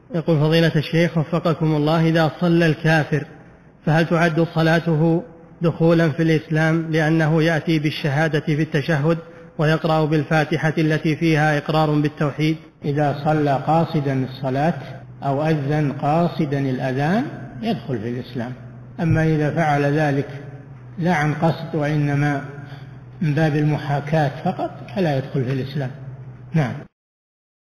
يقول فضيلة الشيخ وفقكم الله، إذا صلى الكافر فهل تعد صلاته دخولا في الإسلام لأنه يأتي بالشهادة في التشهد ويقرأ بالفاتحة التي فيها إقرار بالتوحيد؟ إذا صلى قاصدا الصلاة أو أذن قاصدا الأذان يدخل في الإسلام. أما إذا فعل ذلك لا عن قصد وإنما من باب المحاكاة فقط فلا يدخل في الإسلام. نعم.